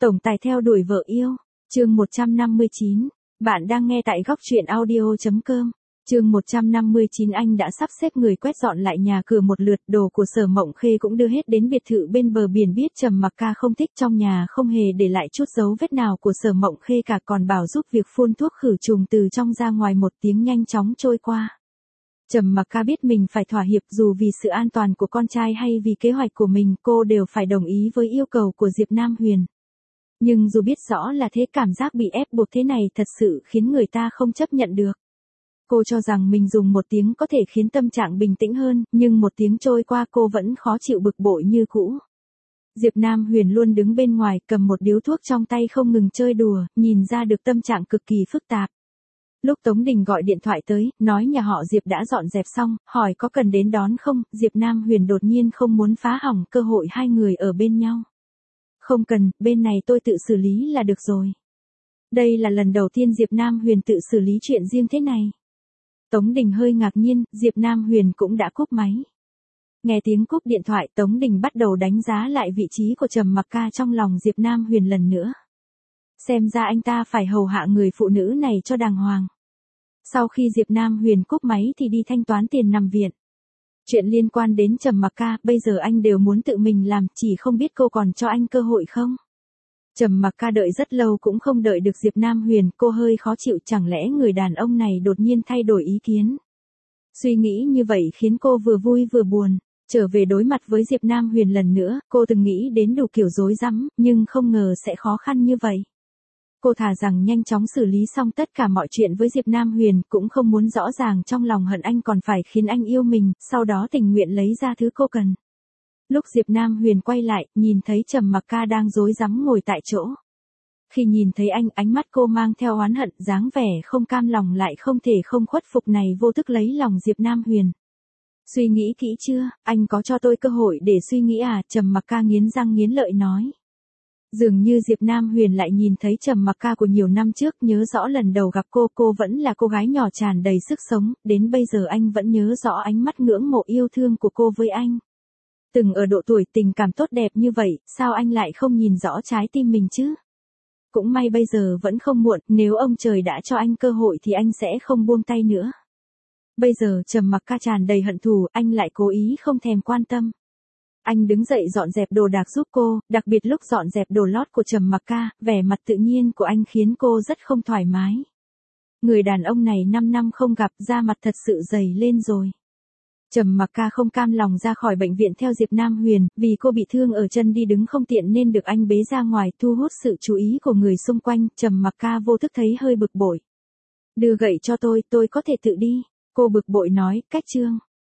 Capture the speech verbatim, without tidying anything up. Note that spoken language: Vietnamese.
Tổng tài theo đuổi vợ yêu, chương một trăm năm mươi chín. Bạn đang nghe tại góc truyện audio chấm com. Chương một trăm năm mươi chín. Anh đã sắp xếp người quét dọn lại nhà cửa một lượt, đồ của Sở Mộng Khê cũng đưa hết đến biệt thự bên bờ biển. Biết Trầm Mặc Ca không thích, trong nhà không hề để lại chút dấu vết nào của Sở Mộng Khê cả, còn bảo giúp việc phun thuốc khử trùng từ trong ra ngoài. Một tiếng nhanh chóng trôi qua. Trầm Mặc Ca biết mình phải thỏa hiệp, dù vì sự an toàn của con trai hay vì kế hoạch của mình, cô đều phải đồng ý với yêu cầu của Diệp Nam Huyền. Nhưng dù biết rõ là thế, cảm giác bị ép buộc thế này thật sự khiến người ta không chấp nhận được. Cô cho rằng mình dùng một tiếng có thể khiến tâm trạng bình tĩnh hơn, nhưng một tiếng trôi qua cô vẫn khó chịu, bực bội như cũ. Diệp Nam Huyền luôn đứng bên ngoài, cầm một điếu thuốc trong tay không ngừng chơi đùa, nhìn ra được tâm trạng cực kỳ phức tạp. Lúc Tống Đình gọi điện thoại tới, nói nhà họ Diệp đã dọn dẹp xong, hỏi có cần đến đón không, Diệp Nam Huyền đột nhiên không muốn phá hỏng cơ hội hai người ở bên nhau. Không cần, bên này tôi tự xử lý là được rồi. Đây là lần đầu tiên Diệp Nam Huyền tự xử lý chuyện riêng thế này. Tống Đình hơi ngạc nhiên, Diệp Nam Huyền cũng đã cúp máy. Nghe tiếng cúp điện thoại, Tống Đình bắt đầu đánh giá lại vị trí của Trầm Mặc Ca trong lòng Diệp Nam Huyền lần nữa. Xem ra anh ta phải hầu hạ người phụ nữ này cho đàng hoàng. Sau khi Diệp Nam Huyền cúp máy thì đi thanh toán tiền nằm viện. Chuyện liên quan đến Trầm Mặc Ca, bây giờ anh đều muốn tự mình làm, chỉ không biết cô còn cho anh cơ hội không? Trầm Mặc Ca đợi rất lâu cũng không đợi được Diệp Nam Huyền, cô hơi khó chịu, chẳng lẽ người đàn ông này đột nhiên thay đổi ý kiến? Suy nghĩ như vậy khiến cô vừa vui vừa buồn. Trở về đối mặt với Diệp Nam Huyền lần nữa, cô từng nghĩ đến đủ kiểu rối rắm, nhưng không ngờ sẽ khó khăn như vậy. Cô thà rằng nhanh chóng xử lý xong tất cả mọi chuyện với Diệp Nam Huyền, cũng không muốn rõ ràng trong lòng hận anh còn phải khiến anh yêu mình, sau đó tình nguyện lấy ra thứ cô cần. Lúc Diệp Nam Huyền quay lại, nhìn thấy Trầm Mặc Ca đang rối rắm ngồi tại chỗ. Khi nhìn thấy anh, ánh mắt cô mang theo oán hận, dáng vẻ không cam lòng lại không thể không khuất phục này vô thức lấy lòng Diệp Nam Huyền. Suy nghĩ kỹ chưa, anh có cho tôi cơ hội để suy nghĩ à? Trầm Mặc Ca nghiến răng nghiến lợi nói. Dường như Diệp Nam Huyền lại nhìn thấy Trầm Mặc Ca của nhiều năm trước, nhớ rõ lần đầu gặp cô, cô vẫn là cô gái nhỏ tràn đầy sức sống, đến bây giờ anh vẫn nhớ rõ ánh mắt ngưỡng mộ yêu thương của cô với anh. Từng ở độ tuổi tình cảm tốt đẹp như vậy, sao anh lại không nhìn rõ trái tim mình chứ? Cũng may bây giờ vẫn không muộn, nếu ông trời đã cho anh cơ hội thì anh sẽ không buông tay nữa. Bây giờ Trầm Mặc Ca tràn đầy hận thù, anh lại cố ý không thèm quan tâm. Anh đứng dậy dọn dẹp đồ đạc giúp cô, đặc biệt lúc dọn dẹp đồ lót của Trầm Mặc Ca, vẻ mặt tự nhiên của anh khiến cô rất không thoải mái. Người đàn ông này năm năm không gặp, da mặt thật sự dày lên rồi. Trầm Mặc Ca không cam lòng ra khỏi bệnh viện theo Diệp Nam Huyền, vì cô bị thương ở chân đi đứng không tiện nên được anh bế ra ngoài, thu hút sự chú ý của người xung quanh. Trầm Mặc Ca vô thức thấy hơi bực bội. Đưa gậy cho tôi, tôi có thể tự đi. Cô bực bội nói, cách trương.